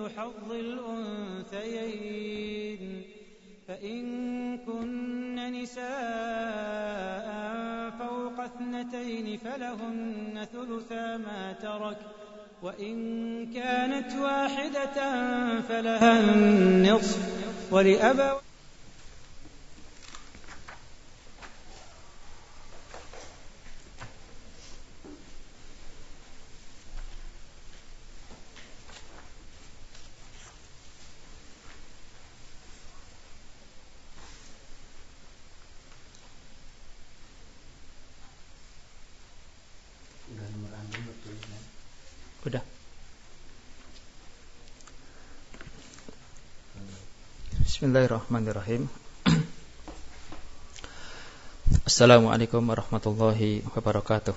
ذو حظ الأنثيين فإن كن نساء فوق 2 فلهن ثلثا ما ترك وإن كانت واحدة فلها النصف ولأبويه Udah. Bismillahirrahmanirrahim. Assalamualaikum warahmatullahi wabarakatuh.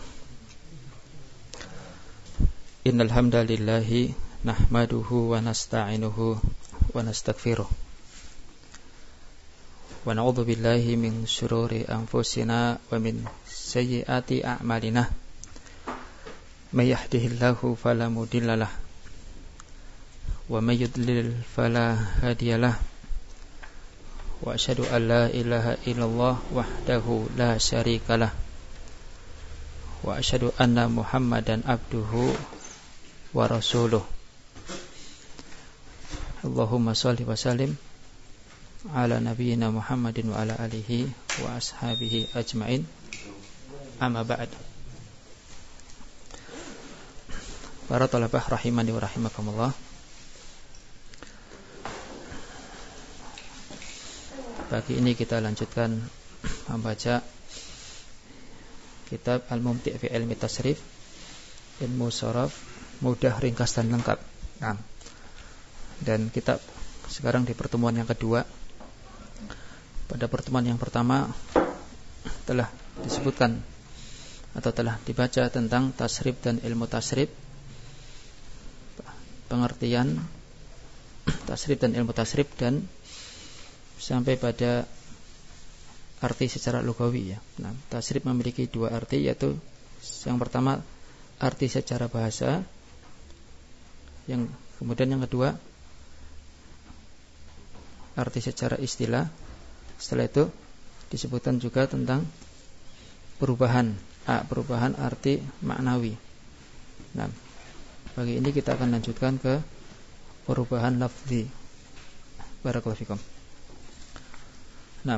Innal hamdalillahi nahmaduhu wa nasta'inuhu wa nastaghfiruh. Wa na'udzu billahi min syururi anfusina wa min sayyiati a'malina. May yahdihillahu fala mudhillalah wa may yudlil fala hadiyalah wa asyhadu an la ilaha illallah wahdahu la syarikalah wa asyhadu anna Muhammadan abduhu wa rasuluh. Allahumma shalli wa sallim ala nabiyyina Muhammadin wa ala alihi wa ashabihi ajmain. Amma ba'd. Para talabah rahimani wa rahimakumullah. Pagi ini kita lanjutkan membaca kitab Al-Mumti' fi Ilmi Tasrif, ilmu sharaf mudah, ringkas dan lengkap. Nah, dan kita sekarang di pertemuan yang kedua. Pada pertemuan yang pertama telah disebutkan atau telah dibaca tentang tasrif dan ilmu tasrif, pengertian tasrif dan ilmu tasrif, dan sampai pada arti secara lugawi ya. Nah, tasrif memiliki dua arti, yaitu yang pertama arti secara bahasa, yang kemudian yang kedua arti secara istilah. Setelah itu disebutkan juga tentang perubahan arti maknawi. Nah, pagi ini kita akan lanjutkan ke perubahan lafzi. Barakallahu fikum. Nah,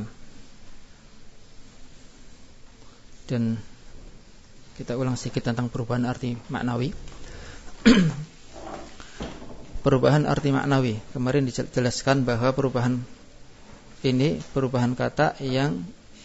dan kita ulang sedikit tentang perubahan arti maknawi. Perubahan arti maknawi. Kemarin dijelaskan bahwa perubahan ini perubahan kata yang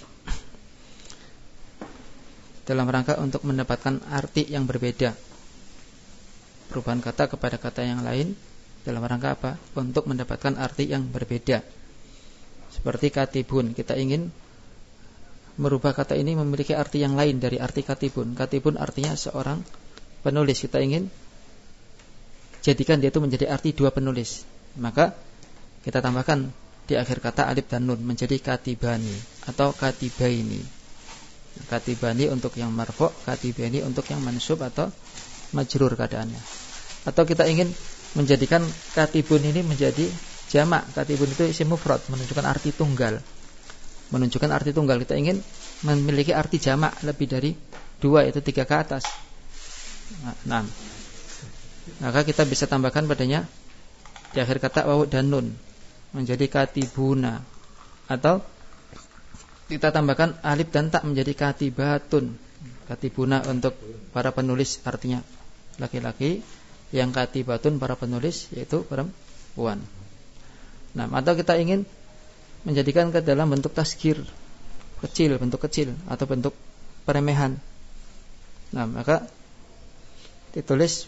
dalam rangka untuk mendapatkan arti yang berbeda. Perubahan kata kepada kata yang lain dalam rangka apa? Untuk mendapatkan arti yang berbeda. Seperti katibun, kita ingin merubah kata ini memiliki arti yang lain dari arti katibun. Katibun artinya seorang penulis, kita ingin jadikan dia itu menjadi arti dua penulis. Maka kita tambahkan di akhir kata alif dan nun menjadi katibani atau katibaini. Katibani untuk yang marfu', katibani untuk yang mansub atau majrur keadaannya. Atau kita ingin menjadikan katibun ini menjadi jamak. Katibun itu isim mufrad, menunjukkan arti tunggal. Kita ingin memiliki arti jamak lebih dari dua, yaitu 3 ke atas. Nah, maka kita bisa tambahkan padanya di akhir kata wawu dan nun menjadi katibuna, atau kita tambahkan alif dan tak menjadi katibatun. Katibuna untuk para penulis artinya laki-laki, yang katibatun para penulis yaitu perempuan. Nah, atau kita ingin menjadikan ke dalam bentuk tasghir, bentuk kecil atau bentuk peremehan. Nah, maka ditulis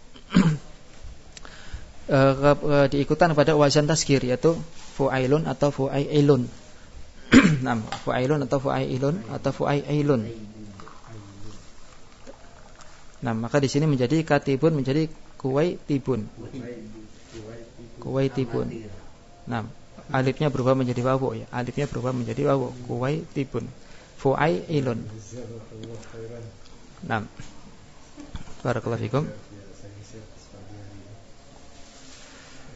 diikutan pada wazan tasghir, yaitu fu'ailun atau fu'ailun. Nah, fu'ailun atau fu'ailun atau fu'ailun. Nah, maka di sini menjadi katibun menjadi kuwaitibun. Nah, alifnya berubah menjadi wawu ya. Alifnya berubah menjadi wawu, kuwaitibun. Fu'ailun. Nah, barakallahu fikum.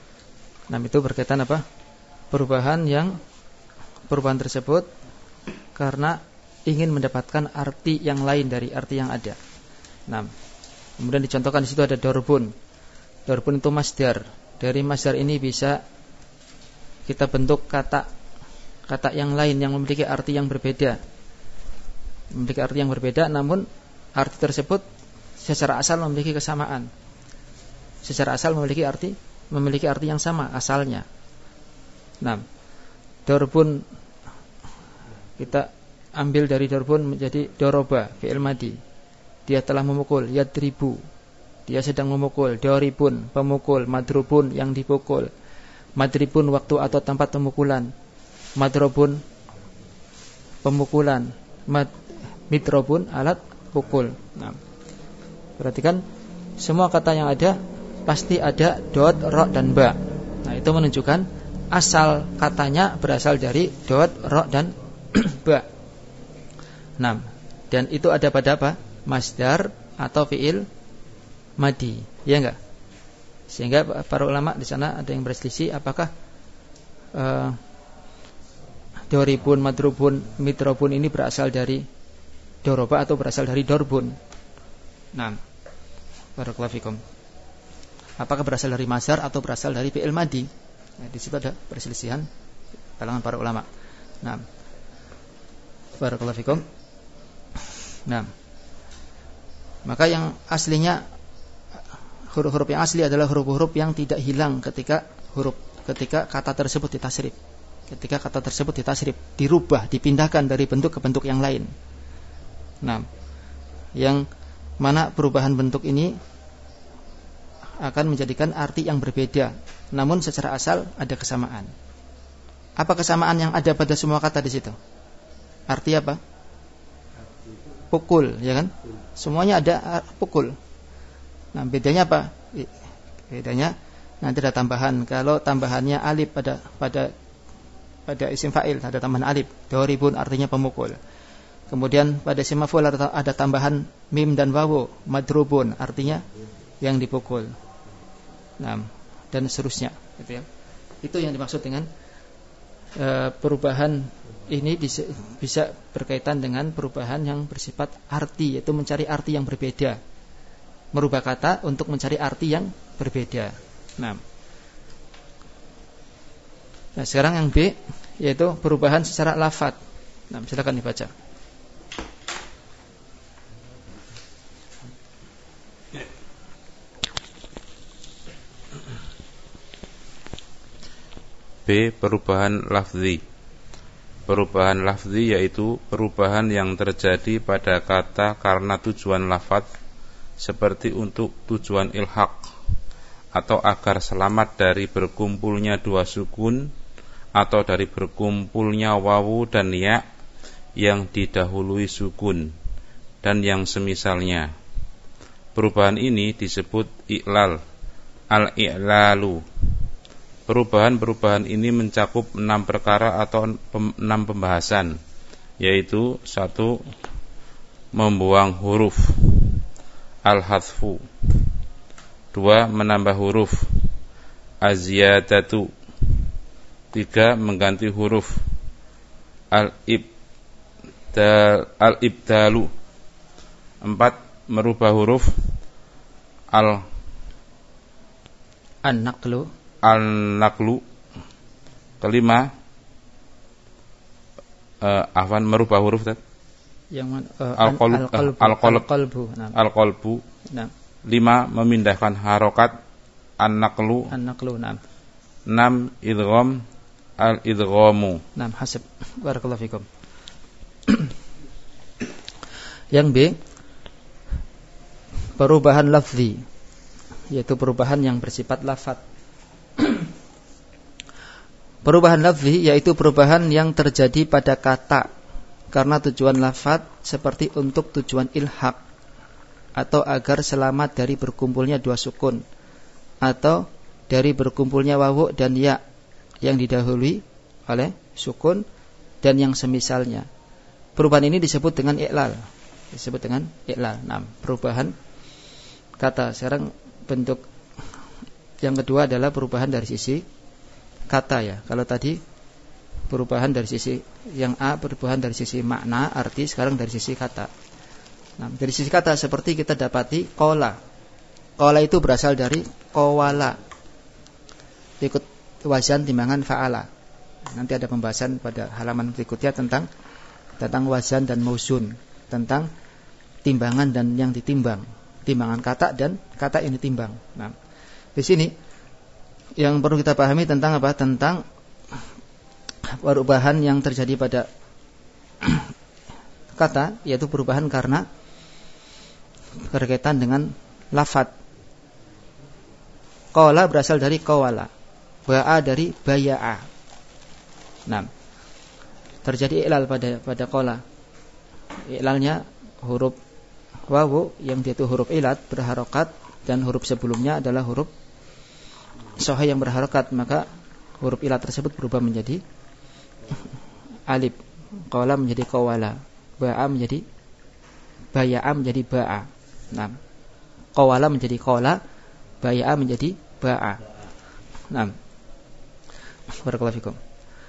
Nah, itu berkaitan apa? Perubahan tersebut karena ingin mendapatkan arti yang lain dari arti yang ada. Nah, kemudian dicontohkan di situ ada dorbun. Dorbun itu masdar. Dari masdar ini bisa kita bentuk kata yang lain yang memiliki arti yang berbeda. Memiliki arti yang berbeda, namun arti tersebut secara asal memiliki kesamaan. Secara asal memiliki arti yang sama asalnya. Nah, dorbun kita ambil dari dorbun menjadi doroba, fi'il madi. Dia telah memukul, yadribu. Dia sedang memukul, doribun, pemukul, madrubun, yang dipukul. Madribun, waktu atau tempat pemukulan. Madrobun, pemukulan. Mitrobun, alat pukul. Nah, perhatikan semua kata yang ada pasti ada dot, ro, dan ba. Nah, itu menunjukkan asal katanya berasal dari dot, ro, dan ba. Nah, dan itu ada pada apa? Masdar atau fi'il madi, ya enggak? Sehingga para ulama di sana ada yang berselisih apakah doribun, madrubun, mitrobun ini berasal dari doroba atau berasal dari dorbun. Nah, barakallahu fikum. Apakah berasal dari masdar atau berasal dari fi'il madi? Nah, di situ ada perselisihan kalangan para ulama. Nah, barakallahu fikum. Nah, maka yang aslinya huruf-huruf yang asli adalah huruf-huruf yang tidak hilang ketika kata tersebut ditasrif. Ketika kata tersebut ditasrif, dirubah, dipindahkan dari bentuk ke bentuk yang lain. Nah, yang mana perubahan bentuk ini akan menjadikan arti yang berbeda, namun secara asal ada kesamaan. Apa kesamaan yang ada pada semua kata di situ? Arti apa? Pukul, ya kan? Semuanya ada pukul. Nah, bedanya apa? Bedanya nanti ada tambahan. Kalau tambahannya alif pada isim fa'il ada tambahan alif. Doribun artinya pemukul. Kemudian pada isim maf'ul ada tambahan mim dan wawu. Madrubun artinya yang dipukul. Nah, dan seterusnya, gitu ya. Itu yang dimaksud dengan perubahan ini bisa berkaitan dengan perubahan yang bersifat arti, yaitu mencari arti yang berbeda. Merubah kata untuk mencari arti yang berbeda. Nah, sekarang yang B, yaitu perubahan secara lafadz. Nah, silakan dibaca. B. Perubahan lafzi. Perubahan lafzi yaitu perubahan yang terjadi pada kata karena tujuan lafadz, seperti untuk tujuan ilhaq atau agar selamat dari berkumpulnya dua sukun atau dari berkumpulnya wawu dan ya yang didahului sukun dan yang semisalnya. Perubahan ini disebut i'lal, al-i'lalu. Perubahan-perubahan ini mencakup 6 perkara atau 6 pembahasan, yaitu 1. Membuang huruf, al-hadfu. 2. Menambah huruf, az-ziyadatu. 3. Mengganti huruf, al-ibdalu. 4. Merubah huruf, al-naqlu. 5. Merubah huruf yang al-qalbu. 5. Memindahkan harokat, an-naqlu. 6. Idgham, al-idghamu. Hasib. Barakallahu fikum. Yang B, perubahan lafzi, yaitu perubahan yang bersifat lafadz. Perubahan lafzi yaitu perubahan yang terjadi pada kata karena tujuan lafadz, seperti untuk tujuan ilhaq atau agar selamat dari berkumpulnya dua sukun atau dari berkumpulnya wawu dan ya yang didahului oleh sukun dan yang semisalnya. Perubahan ini disebut dengan i'lal. Nah, perubahan kata. Sekarang bentuk yang kedua adalah perubahan dari sisi kata ya. Kalau tadi perubahan dari sisi yang A, perubahan dari sisi makna, arti, sekarang dari sisi kata. Nah, dari sisi kata seperti kita dapati qala. Qala itu berasal dari qawala. Ikut wazan timbangan fa'ala. Nanti ada pembahasan pada halaman berikutnya tentang wazan dan mauzun, tentang timbangan dan yang ditimbang, timbangan kata dan kata yang ditimbang. Nah, di sini yang perlu kita pahami tentang apa? Tentang perubahan yang terjadi pada kata, yaitu perubahan karena berkaitan dengan lafadz. Qala berasal dari qawala, ba'a dari baya'a. Nah, terjadi ilal pada qala. Ilalnya huruf wawu yang dia itu huruf ilat berharokat, dan huruf sebelumnya adalah huruf sahih yang berharokat, maka huruf ilat tersebut berubah menjadi alif. Qala menjadi qawala, ba'a menjadi baya'a menjadi ba'a. Nah, qawala menjadi qala, baya'a menjadi ba'a. Nah, barakallahu fikum.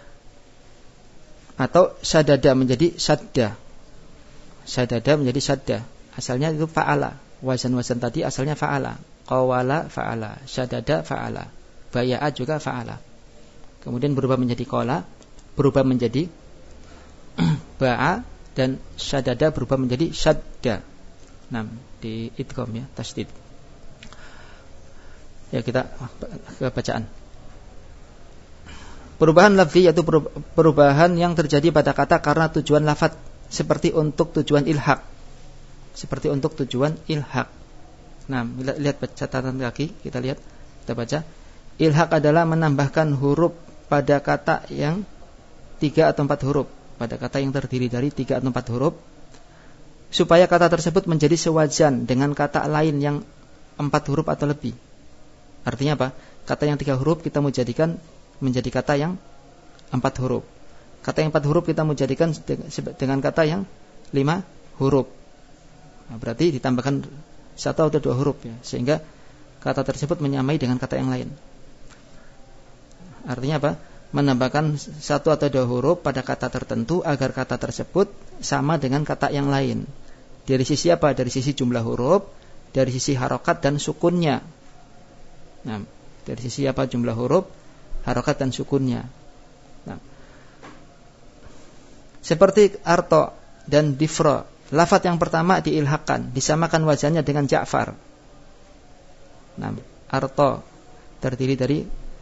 Atau sadada menjadi sadda. Sadada menjadi sadda. Asalnya itu fa'ala. Wazan-wazan tadi asalnya fa'ala. Qawala fa'ala, sadada fa'ala, baya'a juga fa'ala. Kemudian berubah menjadi qala, berubah menjadi ba'a, dan sadada berubah menjadi sadda. Nah, di idgham ya, tasdid. Ya, kita ke bacaan. Perubahan lafzi yaitu perubahan yang terjadi pada kata karena tujuan lafadz, seperti untuk tujuan ilhaq. Seperti untuk tujuan ilhaq. Nah, lihat catatan kaki, kita lihat, kita baca. Ilhaq adalah menambahkan huruf pada kata yang 3 atau 4 huruf, pada kata yang terdiri dari 3 atau 4 huruf, supaya kata tersebut menjadi sewajan dengan kata lain yang 4 huruf atau lebih. Artinya apa? Kata yang 3 huruf kita mau jadikan menjadi kata yang 4 huruf. Kata yang 4 huruf kita mau jadikan dengan kata yang 5 huruf. Nah, berarti ditambahkan 1 atau 2 huruf ya, sehingga kata tersebut menyamai dengan kata yang lain. Artinya apa? Menambahkan 1 atau 2 huruf pada kata tertentu agar kata tersebut sama dengan kata yang lain. Dari sisi apa? Dari sisi jumlah huruf, dari sisi harokat dan sukunnya. Nah, dari sisi apa? Jumlah huruf, harokat dan sukunnya. Nah, seperti arto dan difro, lafadz yang pertama diilhaqkan, disamakan wazannya dengan Ja'far. Nah, arto terdiri dari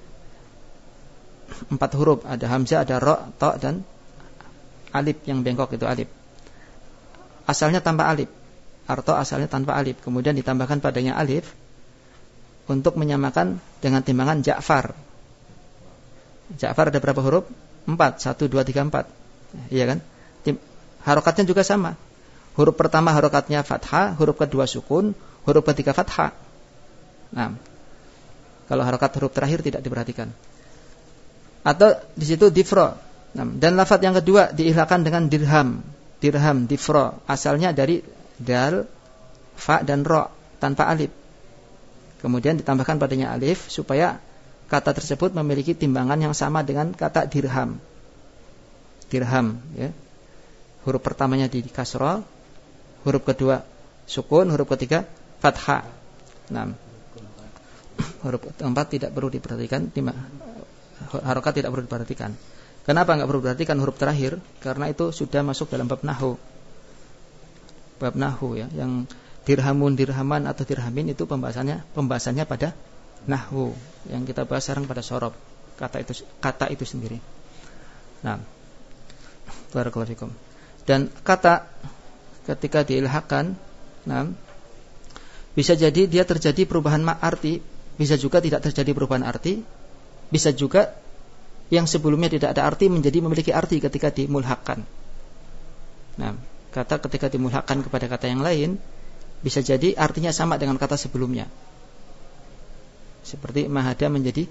4 huruf, ada hamzah, ada ro, to, dan alif yang bengkok, itu alif. Asalnya tanpa alif. Arto asalnya tanpa alif, kemudian ditambahkan padanya alif untuk menyamakan dengan timbangan Ja'far. Ja'far ada berapa huruf? 4, 1, 2, 3, 4. Iya kan? Harokatnya juga sama. Huruf pertama harokatnya fathah, huruf kedua sukun, huruf ketiga fathah. Nah, kalau harokat huruf terakhir tidak diperhatikan. Atau di situ difro. Nah, dan lafadz yang kedua diilhaqkan dengan dirham. Dirham, difro, asalnya dari dal, fa dan ro tanpa alif. Kemudian ditambahkan padanya alif supaya kata tersebut memiliki timbangan yang sama dengan kata dirham. Dirham ya. Huruf pertamanya di kasrah, huruf kedua sukun, huruf ketiga fathah. Nah, huruf keempat tidak perlu diperhatikan, harokat tidak perlu diperhatikan. Kenapa enggak perlu diperhatikan huruf terakhir? Karena itu sudah masuk dalam bab nahwu. Bab nahwu ya, yang dirhamun, dirhaman atau dirhamin itu pembahasannya pada nahwu. Yang kita bahas sekarang pada sorob, kata itu sendiri. Nah, barakallahu fikum. Dan kata ketika diilhaqkan, nah, bisa jadi dia terjadi perubahan arti, bisa juga tidak terjadi perubahan arti, bisa juga yang sebelumnya tidak ada arti menjadi memiliki arti ketika dimulhaqkan. Nah, kata ketika dimulhaqkan kepada kata yang lain, bisa jadi artinya sama dengan kata sebelumnya. Seperti mahada menjadi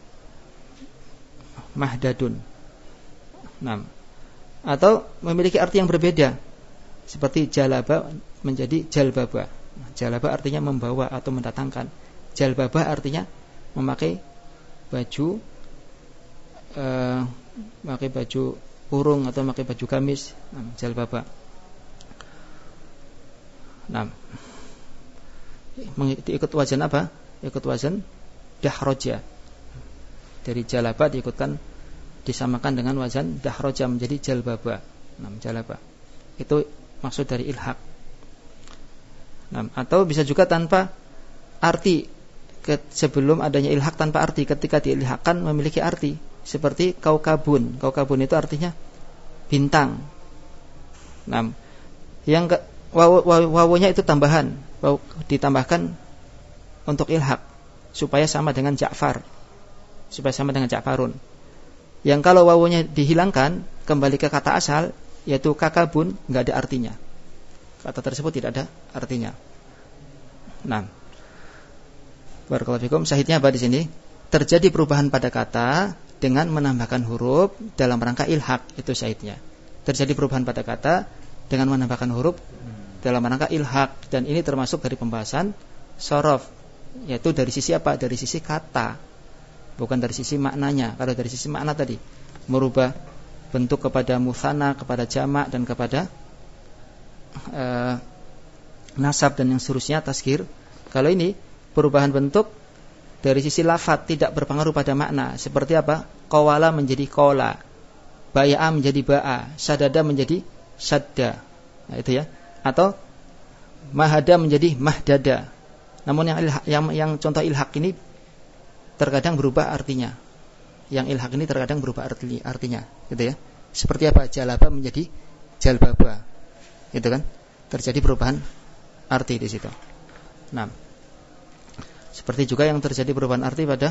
mahdadun. Nah, atau memiliki arti yang berbeda, seperti jalaba menjadi jalbaba. Jalaba artinya membawa atau mendatangkan. Jalbaba artinya memakai baju pakai baju kurung atau pakai baju gamis, jalbaba. Nah, ikut wazan apa? Ikut wazan dahroja. Dari jalaba disamakan dengan wazan dahroja menjadi jalbaba. Nah, jalaba. Itu maksud dari ilhaq. Nah, atau bisa juga tanpa arti. Sebelum adanya ilhaq tanpa arti, ketika diilhaqkan memiliki arti. Seperti kaukabun. Kaukabun itu artinya bintang. Nah, yang wawunya itu tambahan, ditambahkan untuk ilhaq supaya sama dengan Ja'far, supaya sama dengan Ja'farun. Yang kalau wawunya dihilangkan kembali ke kata asal, yaitu kakabun, nggak ada artinya. Kata tersebut tidak ada artinya. Nah, barakallahu fikum. Syahidnya apa di sini? Terjadi perubahan pada kata dengan menambahkan huruf dalam rangka ilhaq, itu syahidnya. Terjadi perubahan pada kata dengan menambahkan huruf dalam rangka ilhaq, dan ini termasuk dari pembahasan shorof, yaitu dari sisi apa? Dari sisi kata, bukan dari sisi maknanya. Kalau dari sisi makna tadi merubah bentuk kepada musanna, kepada jamak, dan kepada nasab dan yang seterusnya, tasghir. Kalau ini perubahan bentuk dari sisi lafaz, tidak berpengaruh pada makna. Seperti apa? Qawala menjadi qala, baya'a menjadi ba'a, sadada menjadi sadda. Nah, itu ya. Atau mahada menjadi mahdada. Namun yang contoh ilhaq ini terkadang berubah artinya. Yang ilhaq ini terkadang berubah artinya, gitu ya. Seperti apa? Jalaba menjadi jalbaba. Gitu kan? Terjadi perubahan arti di situ. Nah, seperti juga yang terjadi perubahan arti pada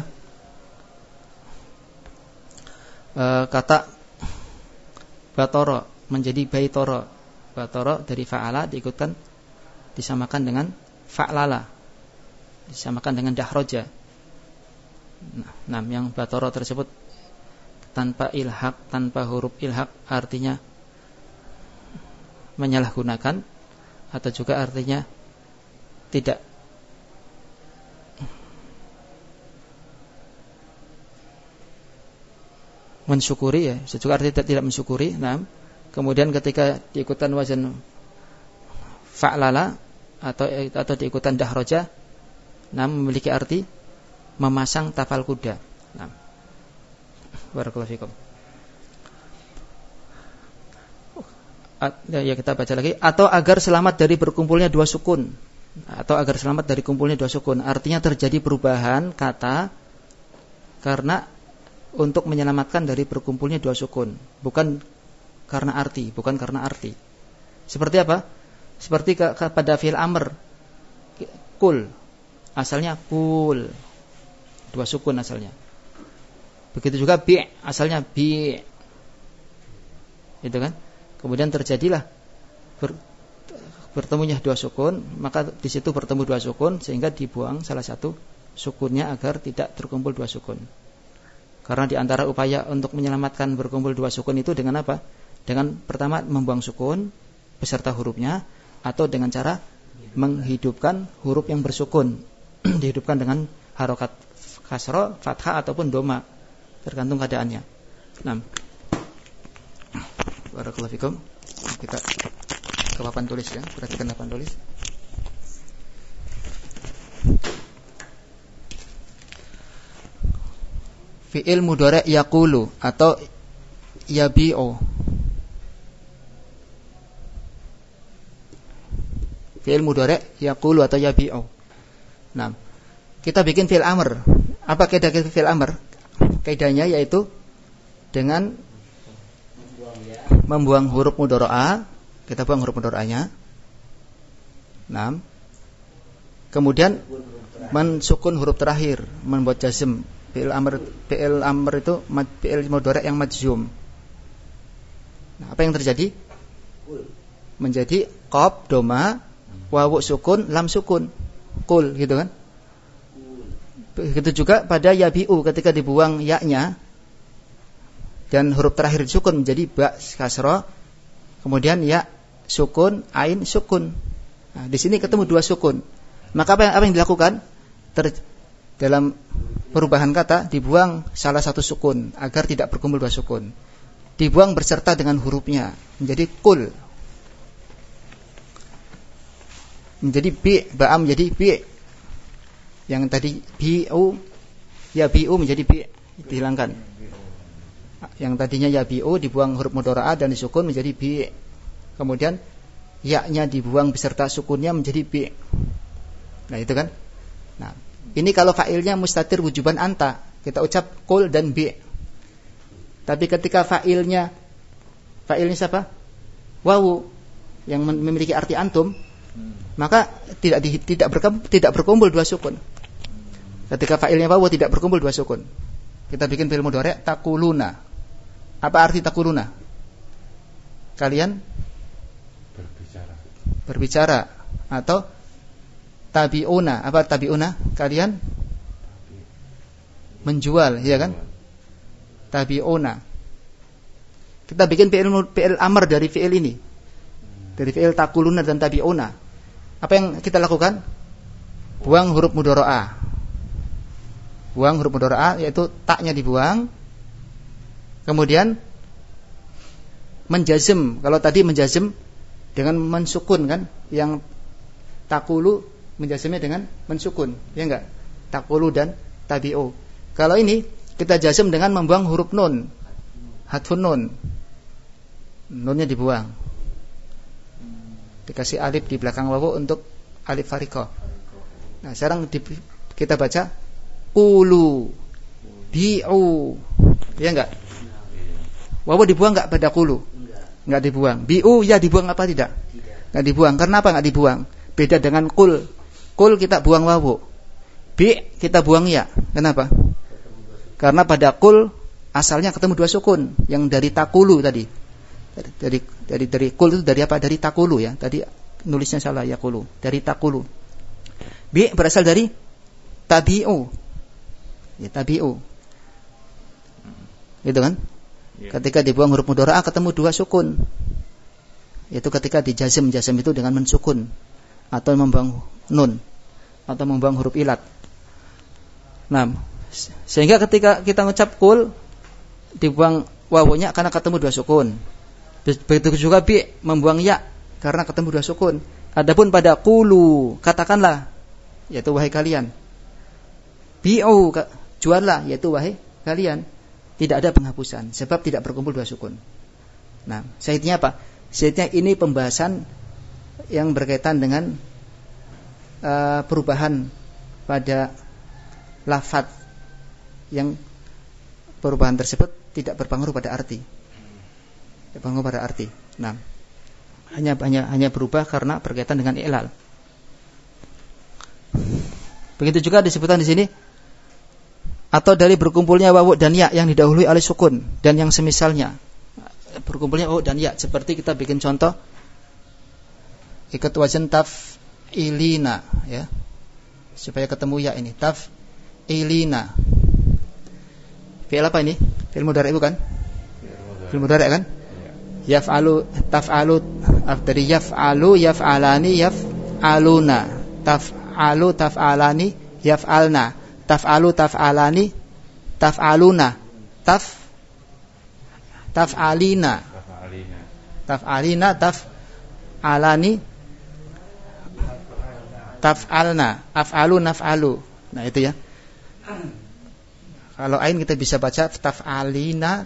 kata batoro menjadi baitoro. Batoro dari fa'ala disamakan dengan fa'lala, disamakan dengan dahroja. Nah, yang batoro tersebut tanpa ilhaq, tanpa huruf ilhaq, artinya menyalahgunakan, atau juga artinya tidak mensyukuri, ya, juga artinya tidak mensyukuri. Nah, kemudian ketika diikutan wazan fa'lala atau diikutan dahroja, nah, memiliki arti memasang tafal kuda. Nah, barakallahu fikum. Ya, kita baca lagi. Atau agar selamat dari berkumpulnya dua sukun. Atau agar selamat dari kumpulnya dua sukun. Artinya terjadi perubahan kata karena untuk menyelamatkan dari berkumpulnya dua sukun, bukan karena arti. Seperti apa? Seperti pada fi'il amr, kul, asalnya kul, dua sukun asalnya. Begitu juga bi', asalnya bi', itu kan? Kemudian terjadilah bertemunya dua sukun, maka di situ bertemu dua sukun sehingga dibuang salah satu sukunnya agar tidak terkumpul dua sukun. Karena di antara upaya untuk menyelamatkan berkumpul dua sukun itu dengan apa? Dengan pertama membuang sukun beserta hurufnya, atau dengan cara menghidupkan huruf yang bersukun, dihidupkan dengan harokat kasro, fathah ataupun doma, tergantung keadaannya. Nah, barakallahu fikum. Kita ke papan tulis ya, perhatikan papan tulis. Fi'il mudhari' yaqulu atau yabi'u. Fi'il mudhari' yaqulu atau yabi'u. Nah, kita bikin fi'il amr. Apa kaidah fi'il amr? Kaidahnya yaitu dengan membuang huruf mudhari'ah. Kita buang huruf mudhari'ahnya. Nah, kemudian mensukun huruf terakhir, membuat jazm. Fi'il amr itu fi'il mudhari' yang majzum. Nah, apa yang terjadi? Menjadi qaf doma, wawu sukun, lam sukun. Qul, gitu kan? Begitu juga pada yabi'u, ketika dibuang ya-nya dan huruf terakhir sukun menjadi ba kasra, kemudian ya sukun, ain sukun. Nah, di sini ketemu dua sukun. Maka apa yang dilakukan? dalam perubahan kata dibuang salah satu sukun agar tidak berkumpul dua sukun. Dibuang berserta dengan hurufnya menjadi kul. Menjadi bi, ba'a menjadi bi. Yang tadi bi'u, ya bi'u menjadi bi, dihilangkan. Yang tadinya ya bi'u dibuang huruf mudhara'ah dan disukun menjadi bi. Kemudian ya-nya dibuang beserta sukunnya menjadi bi. Nah, itu kan. Nah, ini kalau fa'ilnya mustatir wujuban anta, kita ucap kul dan bi. Tapi ketika fa'ilnya siapa? Wawu yang memiliki arti antum, maka tidak berkumpul dua sukun. Ketika fa'ilnya wawu tidak berkumpul dua sukun. Kita bikin fi'il mudhari' taquluna. Apa arti taquluna? Kalian berbicara atau tabi'una. Apa tabi'una? Kalian menjual, ya kan? Tabi'una. Kita bikin fi'il amr dari fi'il ini. Dari fi'il taquluna dan tabi'una. Apa yang kita lakukan? Buang huruf mudhara'ah. Buang huruf mudhara'ah, yaitu taknya dibuang. Kemudian menjazm. Kalau tadi menjazm dengan mensukun kan? Yang taqulu menjazmnya dengan mensukun, ya enggak? Taqulu dan tabi'u. Kalau ini kita jazm dengan membuang huruf nun. Hadfun nun. Nunnya dibuang. Dikasih alif di belakang wawu untuk alif fariqah. Nah, sekarang kita baca qulu bi'u. Ya enggak? Wawu dibuang enggak pada qulu? Enggak dibuang. Bi'u ya dibuang apa tidak? Enggak dibuang. Karena apa enggak dibuang? Beda dengan qul. Qul kita buang wawu. Bi kita buang ya. Kenapa? Karena pada qul asalnya ketemu dua sukun yang dari taqulu tadi. Dari qul itu dari apa? Dari taqulu ya. Tadi nulisnya salah ya qulu. Dari taqulu. Bi berasal dari tabi'u. Ya tabi'u. Gitu kan? Ketika dibuang huruf mudhara'ah ketemu dua sukun. Yaitu ketika dijazm itu dengan mensukun atau membuang nun atau membuang huruf ilat. Nah, sehingga ketika kita ngucap kul dibuang wawunya karena ketemu dua sukun. Begitu juga bi membuang ya karena ketemu dua sukun. Adapun pada qulu katakanlah yaitu wahai kalian. Bi'u juallah yaitu wahai kalian. Tidak ada penghapusan sebab tidak berkumpul dua sukun. Nah, syahidnya apa? Syahidnya ini pembahasan yang berkaitan dengan perubahan pada lafaz yang perubahan tersebut tidak berpengaruh pada arti. Berpengaruh pada arti. Nah, hanya berubah karena berkaitan dengan i'lal. Begitu juga disebutkan di sini atau dari berkumpulnya wawu dan ya yang didahului oleh sukun dan yang semisalnya. Berkumpulnya wawu dan ya seperti kita bikin contoh ikut wazan taf'ilina ya. Supaya ketemu ya ini taf'ilina. Fi'il apa ini? Fi'il mudhari' bukan? Fi'il mudhari' kan? Yaf'alu taf'alu dari yaf'alu yaf'alani yaf'aluna. Taf'alu taf'alani yaf'alna. Taf'alu taf'alani taf'aluna. Taf'alina taf'alani taf'alna. Af'alu naf'alu. Nah itu ya. Kalau ain kita bisa baca taf'alina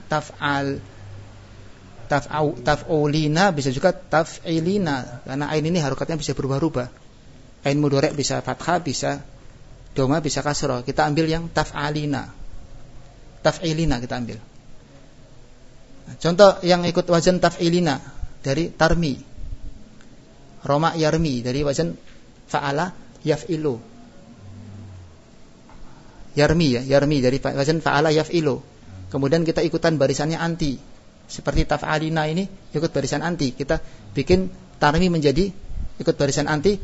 taf'ulina, bisa juga taf'ilina. Karena ain ini harokatnya bisa berubah-ubah. Ain mudhari' bisa fathah, bisa doma, bisa kasrah. Kita ambil yang taf'alina. Taf'ilina kita ambil. Nah, contoh yang ikut wazan taf'ilina dari tarmi. Roma yarmi dari wazan fa'ala yaf'ilu. Yarmi dari wazan fa'ala yaf'ilu. Kemudian kita ikutan barisannya anti. Seperti taf'alina ini ikut barisan anti. Kita bikin tarmi menjadi ikut barisan anti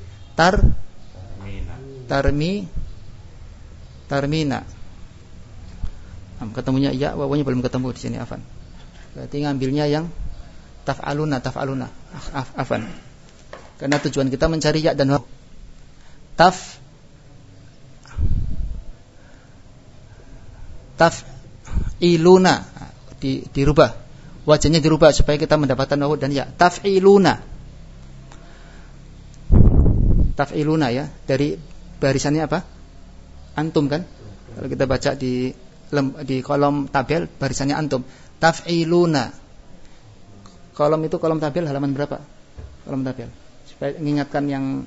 tarmina. Ketemunya ya, wawunya belum ketemu di sini afan. Berarti ngambilnya yang taf'aluna. Afan. Karena tujuan kita mencari ya dan waw. taf'iluna, dirubah, wajahnya dirubah supaya kita mendapatkan wawu dan ya. Taf'iluna ya, dari barisannya apa? Antum kan? Kalau kita baca di kolom tabel barisannya antum. Taf'iluna. Kolom itu kolom tabel halaman berapa? Kolom tabel. Supaya mengingatkan yang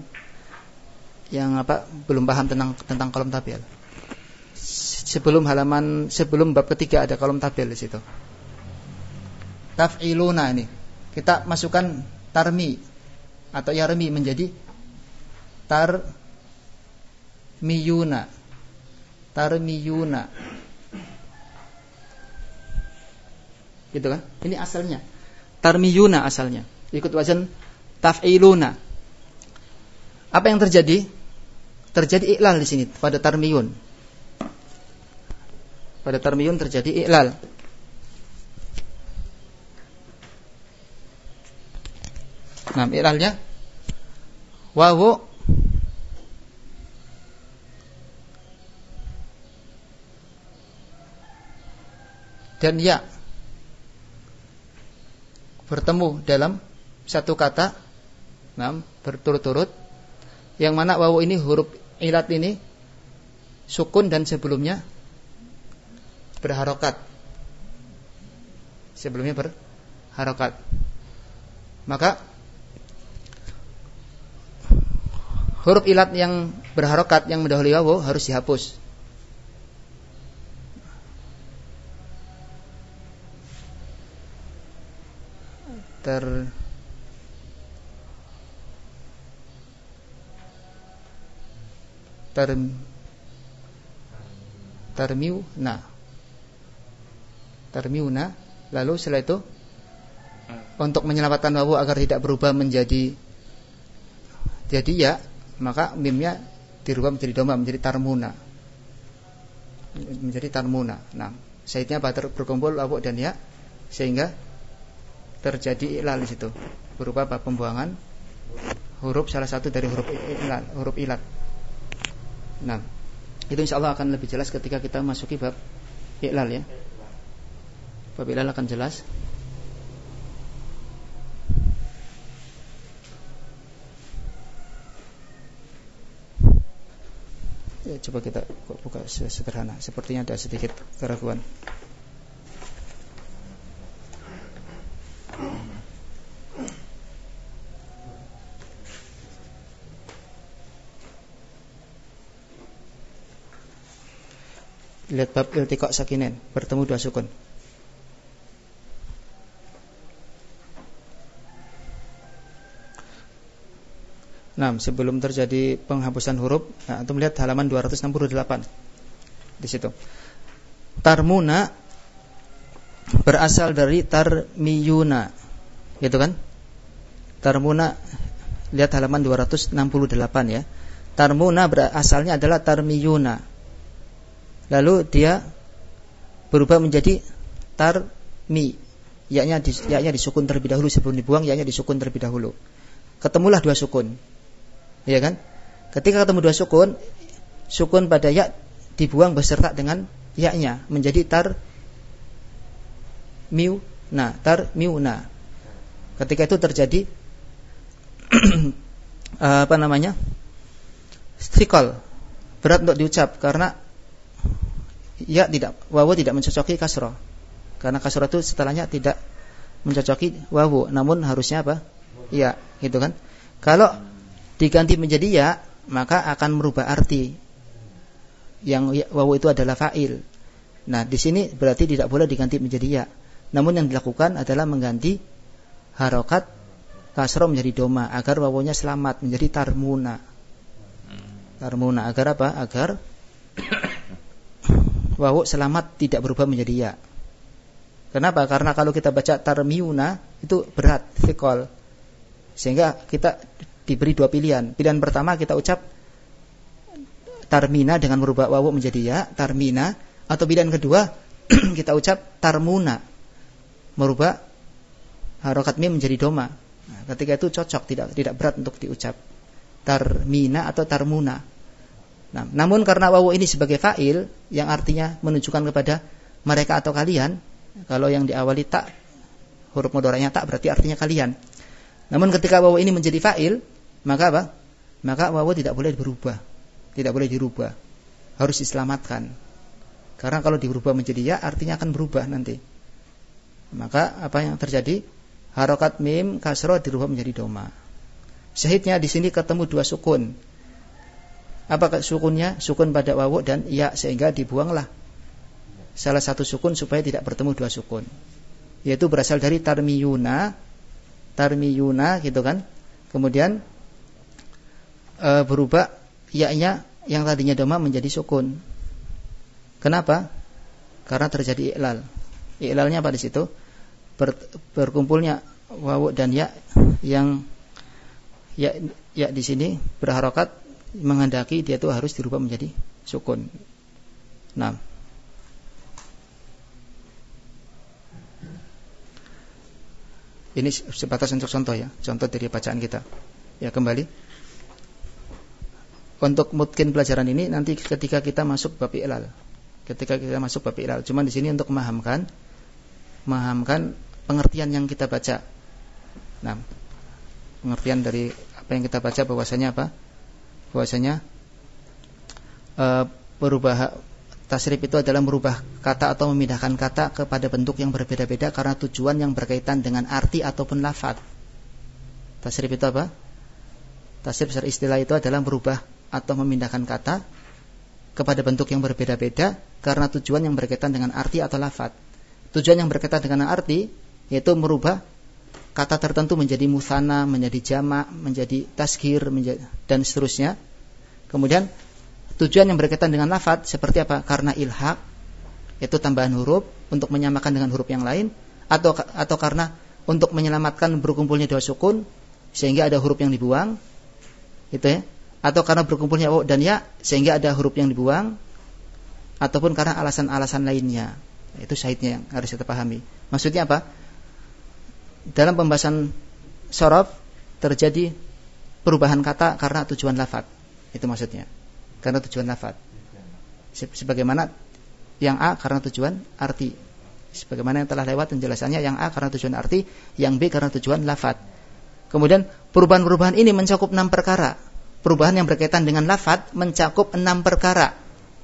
belum paham tentang kolom tabel. Sebelum bab ketiga ada kolom tabel di situ. Taf'iluna ini kita masukkan tarmi atau yarmi menjadi tarmiyuna. Gitu kan? Ini asalnya tarmiyuna asalnya. Ikut wazan taf'iluna. Apa yang terjadi? Terjadi iklal di sini pada tarmiyun. Pada tarmiyun terjadi iklal. Nah, iklalnya wawu dan ya bertemu dalam satu kata, berturut-turut, yang mana wawu ini huruf ilat ini sukun dan sebelumnya berharokat. Maka huruf ilat yang berharokat yang mendahului wawu harus dihapus. Tarmiuna. Lalu setelah itu untuk menyelamatkan wawu agar tidak berubah menjadi ya, maka mimnya dirubah menjadi dhamma, menjadi tarmuna. Nah, saidnya berkumpul wawu dan ya sehingga terjadi iklal di situ berupa pembuangan huruf salah satu dari huruf ilat. Nah, itu insyaallah akan lebih jelas ketika kita masuki bab iklal ya. Bab iklal akan jelas. Ya, coba kita buka sederhana. Sepertinya ada sedikit keraguan. Lihat bab iltiqa sakinen, bertemu dua sukun. Nah, sebelum terjadi penghapusan huruf, antum lihat halaman 268. Di situ. Tarmuna berasal dari tarmiyuna. Gitu kan? Tarmuna, lihat halaman 268 ya. Tarmuna asalnya adalah tarmiyuna. Lalu dia berubah menjadi tarmi. Ya-nya disukun terlebih dahulu sebelum dibuang, ya-nya disukun terlebih dahulu. Ketemulah dua sukun. Iya kan? Ketika ketemu dua sukun, sukun pada ya dibuang beserta dengan ya-nya menjadi tarmiuna. Ketika itu terjadi Thiqal, berat untuk diucap karena wawu tidak mencocoki kasrah. Karena kasrah itu setelahnya tidak mencocoki wawu, namun harusnya apa? Ya, gitu kan? Kalau diganti menjadi ya, maka akan merubah arti. Yang wawu itu adalah fa'il. Nah, di sini berarti tidak boleh diganti menjadi ya. Namun yang dilakukan adalah mengganti harokat kasrah menjadi doma agar wawunya selamat menjadi tarmuna. Tarmuna agar apa? Agar wawu selamat tidak berubah menjadi ya. Kenapa? Karena kalau kita baca tarmiuna itu berat, thiqal. Sehingga kita diberi dua pilihan. Pilihan pertama kita ucap tarmina dengan merubah wawu menjadi ya, tarmina, atau pilihan kedua kita ucap tarmuna, merubah harokat mim menjadi doma. Nah, ketika itu cocok, tidak berat untuk diucap tarmina atau tarmuna. Nah, namun karena wawu ini sebagai fa'il yang artinya menunjukkan kepada mereka atau kalian, kalau yang diawali tak, huruf mudhari'nya tak berarti artinya kalian. Namun ketika wawu ini menjadi fa'il, maka apa? Maka wawu tidak boleh berubah. Tidak boleh dirubah. Harus diselamatkan. Karena kalau dirubah menjadi ya, artinya akan berubah nanti. Maka apa yang terjadi? Harokat mim kasroh dirubah menjadi doma. Syahidnya di sini ketemu dua sukun. Apa sukunnya? Sukun pada wawu dan ya, sehingga dibuanglah salah satu sukun supaya tidak bertemu dua sukun. Yaitu berasal dari tarmiyuna gitu kan. Kemudian berubah ya-nya yang tadinya doma menjadi sukun. Kenapa? Karena terjadi i'lal. I'lalnya apa di situ? Berkumpulnya wawu dan ya yang ya di sini berharokat menghendaki dia itu harus dirubah menjadi sukun. Nah, ini sebatas untuk contoh ya, contoh dari bacaan kita. Ya, kembali. Untuk mungkin pelajaran ini nanti ketika kita masuk bab i'lal. Cuma di sini untuk memahamkan pengertian yang kita baca. Nah, pengertian dari apa yang kita baca bahwasanya apa? Bahwasanya berubah tasrif itu adalah merubah kata atau memindahkan kata kepada bentuk yang berbeda-beda karena tujuan yang berkaitan dengan arti ataupun lafaz. Tasrif itu apa? Tasrif secara istilah itu adalah merubah atau memindahkan kata kepada bentuk yang berbeda-beda karena tujuan yang berkaitan dengan arti atau lafaz. Tujuan yang berkaitan dengan arti yaitu merubah kata tertentu menjadi musanna, menjadi jamak, menjadi tasghir, dan seterusnya. Kemudian tujuan yang berkaitan dengan lafaz seperti apa? Karena ilhaq, yaitu tambahan huruf untuk menyamakan dengan huruf yang lain, atau karena untuk menyelamatkan berkumpulnya dua sukun sehingga ada huruf yang dibuang, gitu ya. Atau karena berkumpulnya wawu dan ya sehingga ada huruf yang dibuang, ataupun karena alasan-alasan lainnya. Itu syahidnya yang harus kita pahami. Maksudnya apa? Dalam pembahasan shorof terjadi perubahan kata karena tujuan lafaz. Itu maksudnya. Karena tujuan lafaz. Sebagaimana yang A karena tujuan arti. Sebagaimana yang telah lewat penjelasannya, yang A karena tujuan arti, yang B karena tujuan lafaz. Kemudian perubahan-perubahan ini mencakup 6 perkara. Perubahan yang berkaitan dengan lafaz mencakup 6 perkara.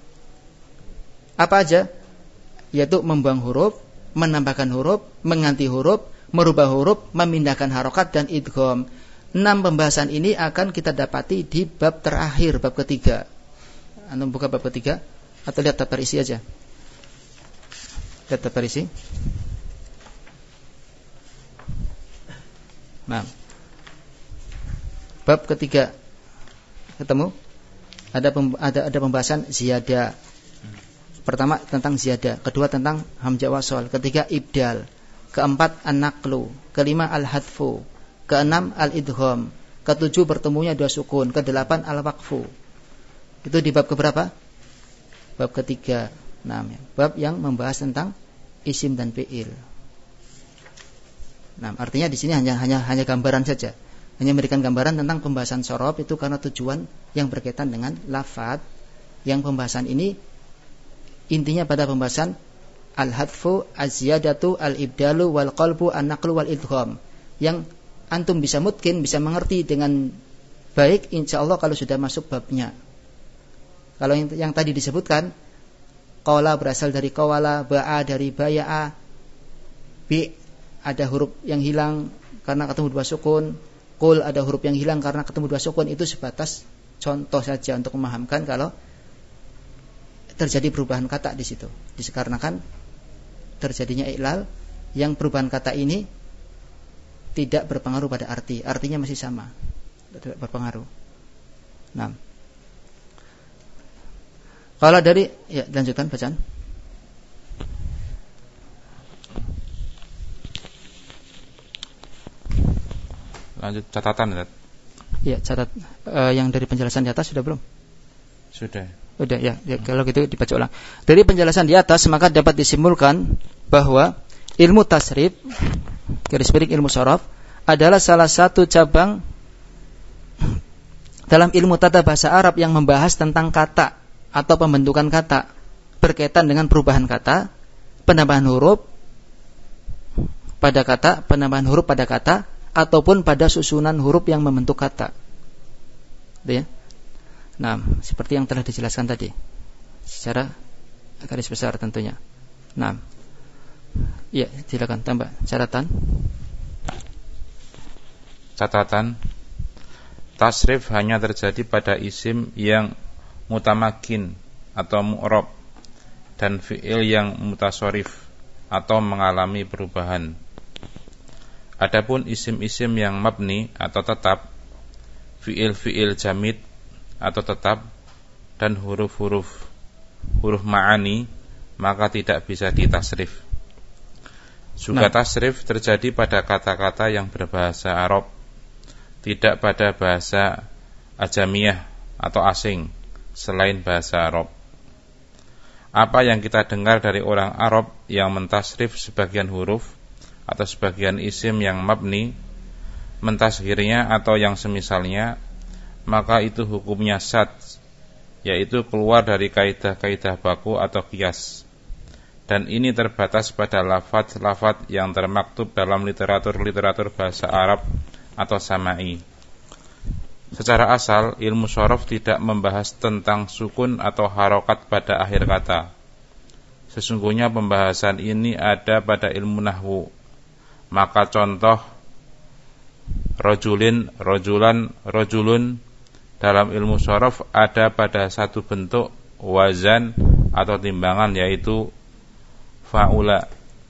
Apa aja? Yaitu membuang huruf, menambahkan huruf, mengganti huruf, merubah huruf, memindahkan harokat, dan idgham. 6 pembahasan ini akan kita dapati di bab terakhir, bab ketiga. Anda buka bab ketiga atau lihat daftar isi aja. Lihat daftar isi. Nah, bab ketiga ketemu ada pembahasan ziyadah. Pertama tentang ziyadah, kedua tentang hamzah wasol, ketiga ibdal, keempat an-naqlu, kelima al-hadfu, keenam al-idgham, ketujuh bertemunya dua sukun, kedelapan al-waqfu. Itu di bab keberapa? Bab ketiga. Nah, bab yang membahas tentang isim dan fi'il. Nah, artinya di sini hanya gambaran saja. Hanya memberikan gambaran tentang pembahasan shorof itu karena tujuan yang berkaitan dengan lafaz. Yang pembahasan ini intinya pada pembahasan al-hadfu, az-ziyadatu, al-ibdalu, wal-qalbu, an-naqlu, wal-idgham. Yang antum bisa mengerti dengan baik insyaallah kalau sudah masuk babnya. Kalau yang tadi disebutkan, qala berasal dari qawala, ba'a dari baya'a, bi ada huruf yang hilang karena ketemu dua sukun, qul ada huruf yang hilang karena ketemu dua sukun. Itu sebatas contoh saja untuk memahamkan kalau terjadi perubahan kata di situ. Dikarenakan terjadinya i'lal yang perubahan kata ini tidak berpengaruh pada arti. Artinya masih sama. Tidak berpengaruh. Nah. Kalau dari lanjutkan bacaan. Lanjut catatan. Ya, catat yang dari penjelasan di atas sudah belum? Sudah. Udah ya, kalau gitu dibaca ulang. Dari penjelasan di atas maka dapat disimpulkan bahwa ilmu tasrif, garis miring ilmu shorof, adalah salah satu cabang dalam ilmu tata bahasa Arab yang membahas tentang kata atau pembentukan kata berkaitan dengan perubahan kata, penambahan huruf pada kata, penambahan huruf pada kata, ataupun pada susunan huruf yang membentuk kata. Ya. Nah, seperti yang telah dijelaskan tadi, secara garis besar tentunya. Nah, ya, silakan tambah catatan. Catatan, tasrif hanya terjadi pada isim yang mutamakin atau mu'rab dan fi'il yang mutasharif atau mengalami perubahan. Adapun isim-isim yang mabni atau tetap, fi'il-fi'il jamid atau tetap, dan huruf ma'ani, maka tidak bisa ditasrif. Juga tasrif terjadi pada kata-kata yang berbahasa Arab, tidak pada bahasa ajamiyah atau asing selain bahasa Arab. Apa yang kita dengar dari orang Arab yang mentasrif sebagian huruf atau sebagian isim yang mabni, mentasghirnya atau yang semisalnya, maka itu hukumnya sad, yaitu keluar dari kaidah-kaidah baku atau qiyas. Dan ini terbatas pada lafaz-lafaz yang termaktub dalam literatur bahasa Arab atau sama'i. Secara asal, ilmu shorof tidak membahas tentang sukun atau harokat pada akhir kata. Sesungguhnya pembahasan ini ada pada ilmu nahwu. Maka contoh rojulin, rojulan, rojulun dalam ilmu shorof ada pada satu bentuk wazan atau timbangan, yaitu fa'ula.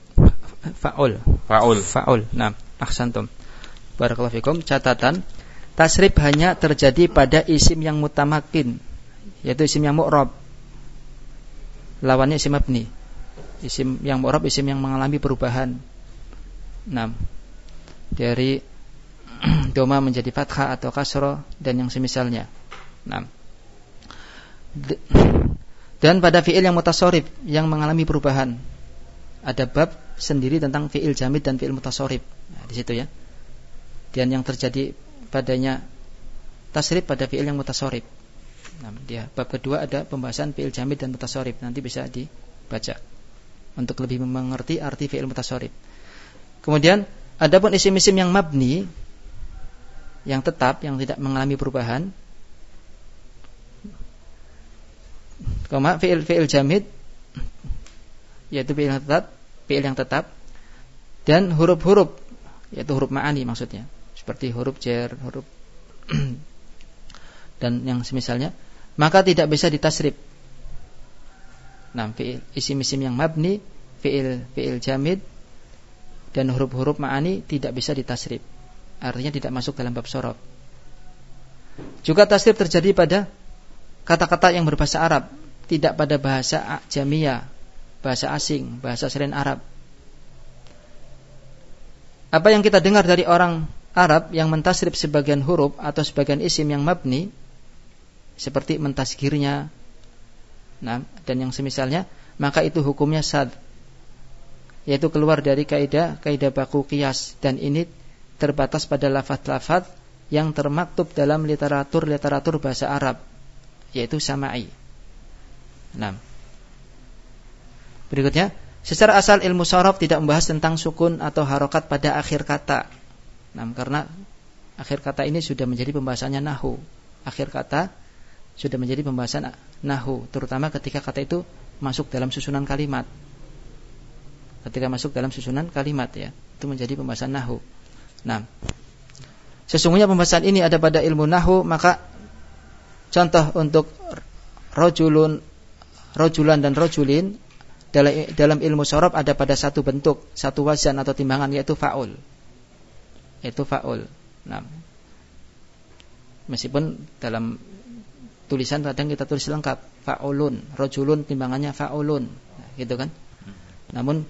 Fa'ul. Nah, ahsantum. Barakallahu fikum. Catatan, tasrif hanya terjadi pada isim yang mutamakin, yaitu isim yang mu'rab. Lawannya isim mabni. Isim yang mu'rab, isim yang mengalami perubahan. Nah, dari doma menjadi fathah atau kasroh dan yang semisalnya. Nah, dan pada fi'il yang mutasharif yang mengalami perubahan, ada bab sendiri tentang fi'il jamid dan fi'il mutasharif. Nah, di situ ya. Dan yang terjadi padanya tasrif pada fi'il yang mutasharif. Nah, dia bab kedua ada pembahasan fi'il jamid dan mutasharif. Nanti bisa dibaca untuk lebih mengerti arti fi'il mutasharif. Kemudian adapun isim-isim yang mabni, yang tetap, yang tidak mengalami perubahan, fi'il jamid, yaitu fi'il yang tetap, dan huruf-huruf, yaitu huruf ma'ani maksudnya, seperti huruf jar, huruf dan yang semisalnya, maka tidak bisa ditasrif. Nah, isim-isim yang mabni, fi'il jamid dan huruf-huruf ma'ani tidak bisa ditasrif. Artinya tidak masuk dalam bab shorof. Juga tasrif terjadi pada kata-kata yang berbahasa Arab, tidak pada bahasa ajamiyah, bahasa asing, bahasa selain Arab. Apa yang kita dengar dari orang Arab yang mentasrif sebagian huruf atau sebagian isim yang mabni, seperti mentasghirnya, nah, dan yang semisalnya, maka itu hukumnya sad, yaitu keluar dari kaidah baku qiyas, dan ini terbatas pada lafaz-lafaz yang termaktub dalam literatur bahasa Arab, yaitu sama'i. Nah, berikutnya, secara asal ilmu shorof tidak membahas tentang sukun atau harokat pada akhir kata. Nah, karena akhir kata ini sudah menjadi pembahasannya nahwu. Akhir kata sudah menjadi pembahasan nahwu, terutama ketika kata itu masuk dalam susunan kalimat. Ketika masuk dalam susunan kalimat, ya, itu menjadi pembahasan nahwu. Nah, sesungguhnya pembahasan ini ada pada ilmu nahwu, maka contoh untuk rojulan dan rojulin dalam ilmu shorof ada pada satu bentuk, satu wazan atau timbangan, yaitu fa'ul. Nah, meskipun dalam tulisan kadang kita tulis lengkap fa'ulun, rojulun timbangannya fa'ulun, nah, gitu kan. Namun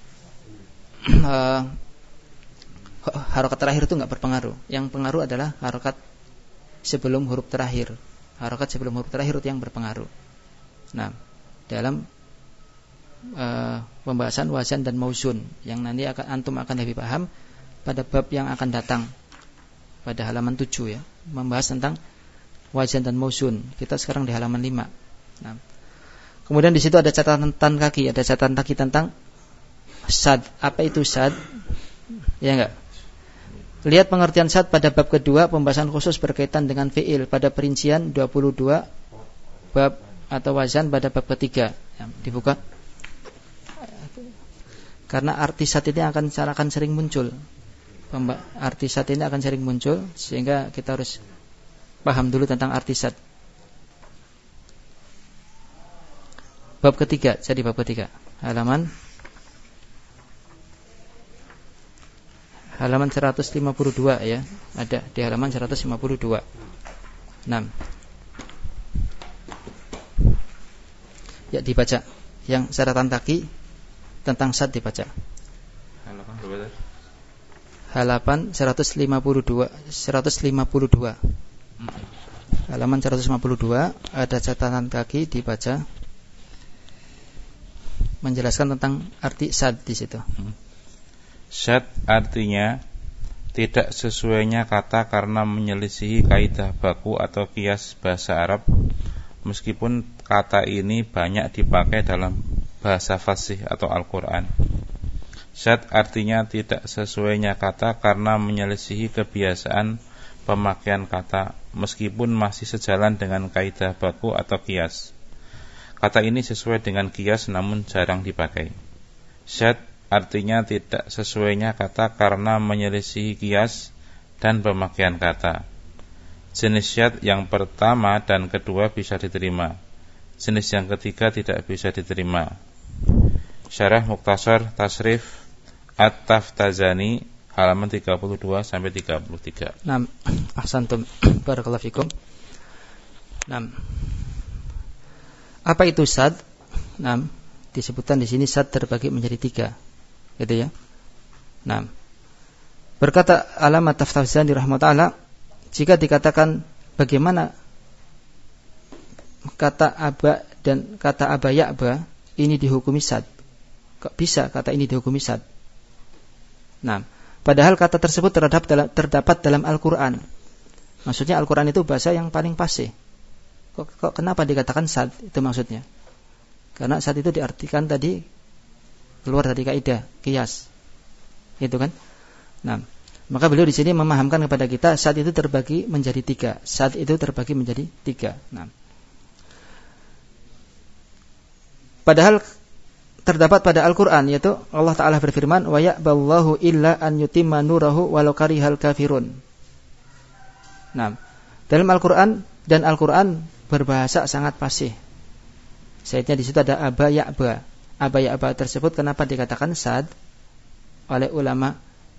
harokat terakhir itu nggak berpengaruh. Yang pengaruh adalah harokat sebelum huruf terakhir. Harokat sebelum huruf terakhir itu yang berpengaruh. Nah, dalam pembahasan wazan dan mauzun yang nanti antum akan lebih paham pada bab yang akan datang pada halaman 7, ya, membahas tentang wazan dan mausun. Kita sekarang di halaman 5. Nah, kemudian di situ ada catatan kaki, tentang sad. Apa itu sad? Ya enggak? Lihat pengertian sad pada bab kedua, pembahasan khusus berkaitan dengan fi'il pada perincian 22 bab atau wazan pada bab ketiga. Ya, dibuka. Karena arti sad ini akan sering muncul. Arti sad ini akan sering muncul, sehingga kita harus paham dulu tentang arti sad. Bab ketiga, jadi bab ketiga, halaman 152 ya, ada di halaman 152. 6. Ya, dibaca. Yang catatan kaki tentang sad dibaca. Halaman 152. Halaman 152 ada catatan kaki dibaca. Menjelaskan tentang arti sad di situ. Sad artinya tidak sesuainya kata karena menyelisihi kaidah baku atau qiyas bahasa Arab, meskipun kata ini banyak dipakai dalam bahasa fasih atau Al-Quran. Sad artinya tidak sesuainya kata karena menyelisihi kebiasaan pemakaian kata, meskipun masih sejalan dengan kaidah baku atau qiyas. Kata ini sesuai dengan qiyas namun jarang dipakai. Sad artinya tidak sesuainya kata karena menyelisihi qiyas dan pemakaian kata. Jenis syad yang pertama dan kedua bisa diterima. Jenis yang ketiga tidak bisa diterima. Syarah Mukhtasar Tasrif At-Taftazani halaman 32 sampai 33. Naam, ahsantum. Barakallahu fikum. Naam. Apa itu sad? Naam, disebutkan di sini sad terbagi menjadi 3. Gitu ya. Nah, berkata Allamah Taftazani rahimahullah, jika dikatakan bagaimana kata aba dan kata aba ya'ba ini dihukumi sad, kok bisa kata ini dihukumi sad? Nah, padahal kata tersebut terdapat dalam Al-Quran. Maksudnya Al-Quran itu bahasa yang paling fasih. Kok kenapa dikatakan sad? Itu maksudnya. Karena sad itu diartikan tadi keluar dari kaidah qiyas, itu kan? Nah, maka beliau di sini memahamkan kepada kita sad itu terbagi menjadi 3. Sad itu terbagi menjadi 3. Nah, padahal terdapat pada Al-Quran, yaitu Allah Ta'ala berfirman, wa ya'ballahu illa an yutimma nurahu walau karihal kafirun. Nah, dalam Al-Quran, dan Al-Quran berbahasa sangat fasih. Sayyidnya di situ ada aba ya'ba. Aba ya'ba tersebut kenapa dikatakan sad oleh ulama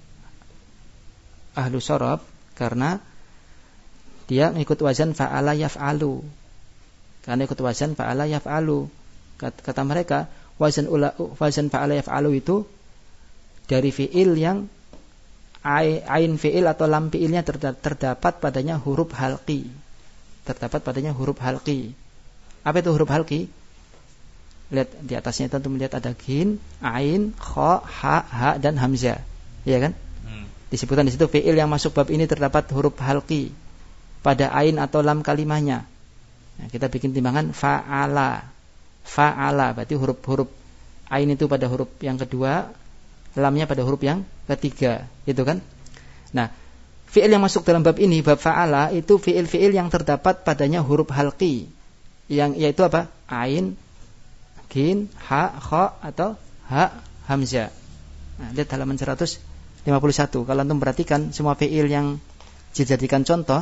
ahlu sorob? Karena dia mengikut wazan fa'ala yaf'alu. Karena ikut wazan fa'ala yaf'alu. Kata mereka, wazan fa'ala yaf'alu itu dari fi'il yang ain fi'il atau lam fi'ilnya terdapat padanya huruf halqi. Terdapat padanya huruf halqi. Apa itu huruf halqi? Lihat di atasnya itu melihat ada ghin, ain, kha, ha dan hamzah. Iya kan? Disebutkan di situ fi'il yang masuk bab ini terdapat huruf halqi pada ain atau lam kalimahnya. Nah, kita bikin timbangan fa'ala. Fa'ala berarti huruf-huruf ain itu pada huruf yang kedua, lamnya pada huruf yang ketiga, gitu kan? Nah, fi'il yang masuk dalam bab ini, bab fa'ala, itu fi'il-fi'il yang terdapat padanya huruf halqi, yang yaitu apa? Ain, ghin, ha, kha atau ha, hamzah. Nah, lihat halaman 151. Kalau antum perhatikan semua fi'il yang dijadikan contoh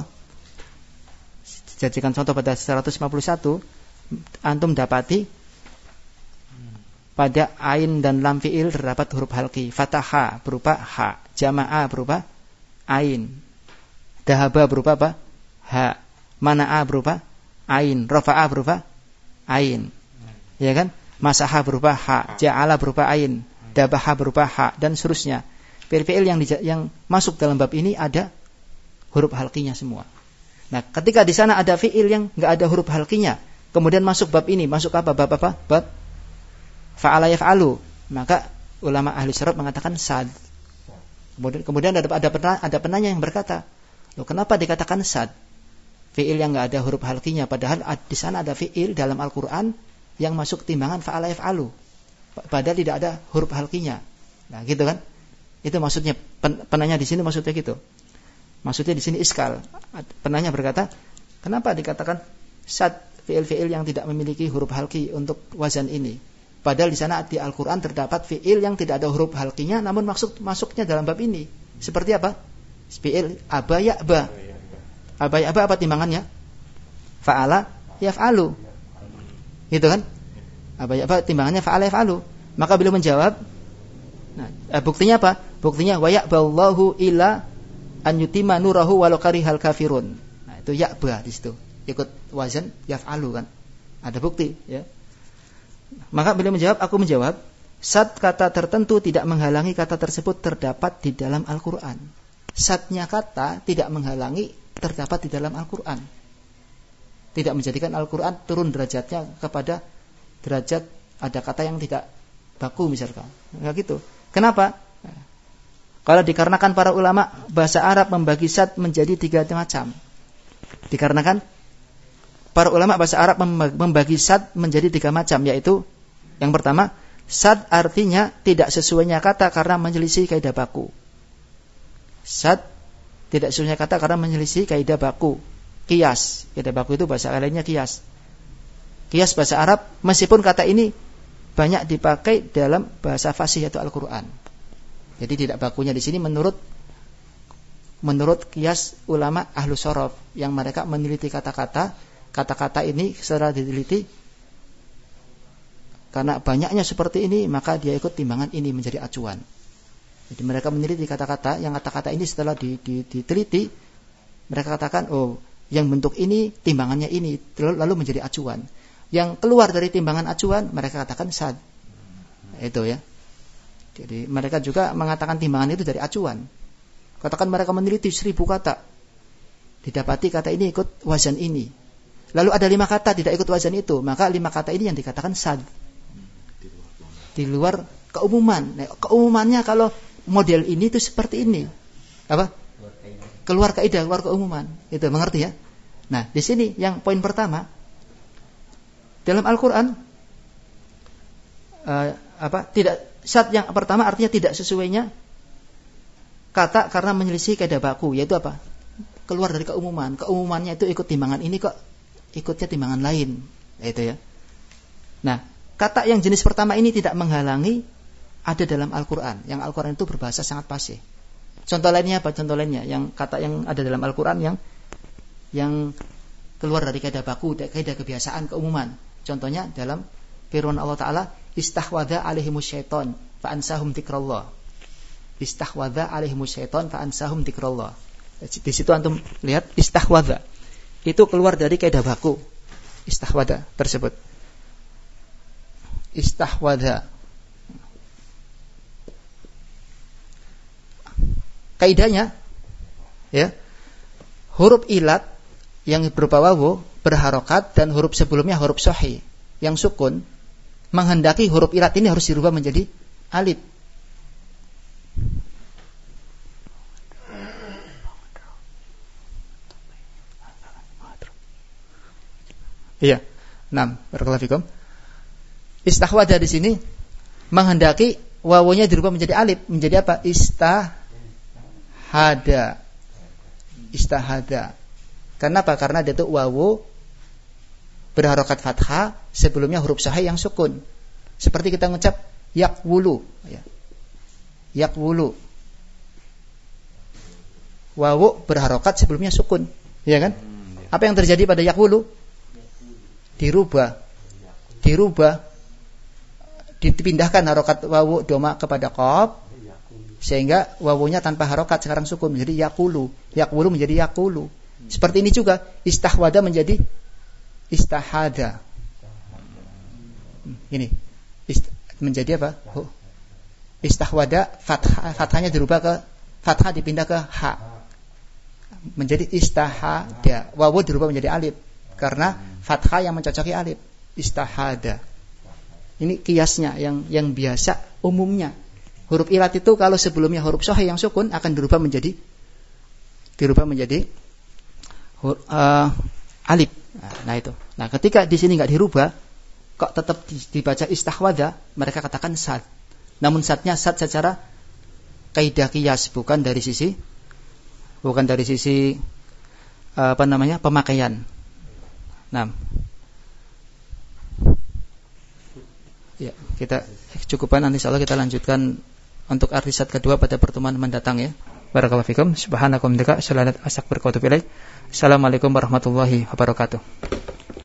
pada 151, antum dapati pada ain dan lam fi'il terdapat huruf halqi. Fataha berupa ha, jama'a berupa ain, dahaba berupa apa? Ha, mana'a berupa ain, rafa'a berupa ain, ya kan? Masaha berupa ha, ja'ala berupa ain, dabaha berupa ha, dan seterusnya. Fi'il yang masuk dalam bab ini ada huruf halqinya semua. Nah, ketika di sana ada fi'il yang enggak ada huruf halqinya, kemudian masuk bab ini, masuk apa? Bab apa? Bab fa'ala yaf'alu, maka ulama ahli syarab mengatakan sad. Kemudian ada penanya yang berkata, loh, kenapa dikatakan sad? fi'il yang enggak ada huruf halqinya, padahal di sana ada fi'il dalam Al-Qur'an yang masuk timbangan fa'ala yaf'alu. Padahal tidak ada huruf halqinya. Nah, gitu kan? Itu maksudnya penanya di sini maksudnya gitu. Maksudnya di sini iskal. Penanya berkata, kenapa dikatakan sad fi'il-fi'il yang tidak memiliki huruf halqi untuk wazan ini? Padahal di sana di Al-Qur'an terdapat fi'il yang tidak ada huruf halqinya namun masuknya dalam bab ini. Seperti apa? Fi'il aba ya'ba. Aba ya'ba apa timbangannya? Fa'ala yaf'alu. Gitu kan? Aba ya'ba timbangannya fa'ala yaf'alu. Maka beliau menjawab, nah, buktinya apa? Buktinya wa ya'ballahu illa an yutimma nurahu walau karihal kafirun. Nah, itu ya'ba di situ. Ikut wazan yaf'alu kan. Ada bukti, ya. Maka beliau menjawab, aku menjawab, sad kata tertentu tidak menghalangi kata tersebut terdapat di dalam Al-Qur'an. Sadnya kata tidak menghalangi terdapat di dalam Al-Qur'an. Tidak menjadikan Al-Qur'an turun derajatnya kepada derajat ada kata yang tidak baku misalkan. Enggak gitu. Kenapa? Kalau dikarenakan para ulama bahasa Arab membagi sad menjadi 3 macam. Dikarenakan para ulama bahasa Arab membagi sad menjadi 3 macam, yaitu yang pertama, sad artinya tidak sesuainya kata karena menyelisih kaidah baku. Sad tidak sesuainya kata karena menyelisih kaidah baku. Qiyas, kaidah baku itu bahasa lainnya qiyas. Qiyas bahasa Arab meskipun kata ini banyak dipakai dalam bahasa fasih yaitu Al-Qur'an. Jadi tidak bakunya di sini menurut qiyas ulama ahlu sorof yang mereka meneliti kata-kata ini secara diteliti, karena banyaknya seperti ini maka dia ikut timbangan ini menjadi acuan. Jadi mereka meneliti kata-kata ini setelah diteliti, mereka katakan oh yang bentuk ini timbangannya ini, lalu menjadi acuan. Yang keluar dari timbangan acuan mereka katakan sad. Itu ya. Jadi mereka juga mengatakan timbangan itu dari acuan. Katakan mereka meneliti 1000 kata, didapati kata ini ikut wazan ini. Lalu ada 5 kata tidak ikut wazan itu, maka 5 kata ini yang dikatakan sad. Di luar keumuman. Nah, keumumannya kalau model ini itu seperti ini. Apa? Keluar kaidah, keluar keumuman. Itu mengerti ya? Nah, di sini yang poin pertama dalam Al-Qur'an tidak sad yang pertama artinya tidak sesuainya kata karena menyelisih kaidah baku, yaitu apa? Keluar dari keumuman. Keumumannya itu ikut timbangan ini kok ikutnya timbangan lain, itu ya. Nah, kata yang jenis pertama ini tidak menghalangi ada dalam Al-Qur'an. Yang Al-Qur'an itu berbahasa sangat fasih. Contoh lainnya apa? Contoh lainnya yang kata yang ada dalam Al-Qur'an yang keluar dari kaidah baku, kaidah kebiasaan, keumuman. Contohnya dalam firman Allah Ta'ala, istahwadha alaihimus syaiton fa'ansahum dzikrallah. Istahwadha alaihimus syaiton fa'ansahum dzikrallah. Di situ antum lihat istahwadha. Itu keluar dari kaidah baku. Istahwadha tersebut. Istahwadha. Kaidahnya ya, huruf ilat yang berupa wawu berharokat dan huruf sebelumnya huruf sahih yang sukun, menghendaki huruf ilat ini harus dirubah menjadi alif. Iya. 6. Barakallahu fikum. Istahwada di sini menghendaki wawunya dirubah menjadi alif, menjadi apa? Istahada. Istahada. Kenapa? Karena dia itu wawu berharokat fathah, sebelumnya huruf sahih yang sukun. Seperti kita mengucap yakwulu, ya. Yakwulu. Wawu berharokat sebelumnya sukun, ya kan? Apa yang terjadi pada yakwulu? Dirubah, dipindahkan harokat wawu doma kepada qaf, sehingga wawunya tanpa harokat sekarang sukun menjadi yakulu, yakwulu menjadi yakulu. Seperti ini juga istahwada menjadi istahada. Ini menjadi apa? Istahwada fathahnya dirubah ke fathah dipindah ke ha. Menjadi istahada. Wawu dirubah menjadi alif karena fathah yang mencocoki alif. Istahada. Ini kiasnya yang biasa umumnya. Huruf ilat itu kalau sebelumnya huruf sahih yang sukun akan dirubah menjadi alif. Nah itu. Nah ketika di sini nggak dirubah, kok tetap dibaca istahwadha, mereka katakan sad. Namun sadnya sad secara kaidah qiyas, bukan dari sisi pemakaian. Nah, ya kita cukupkan, nanti insyaallah kita lanjutkan untuk arti sad kedua pada pertemuan mendatang ya. Barakallahu fikum. Subhanakum dika. Assalamualaikum warahmatullahi wabarakatuh.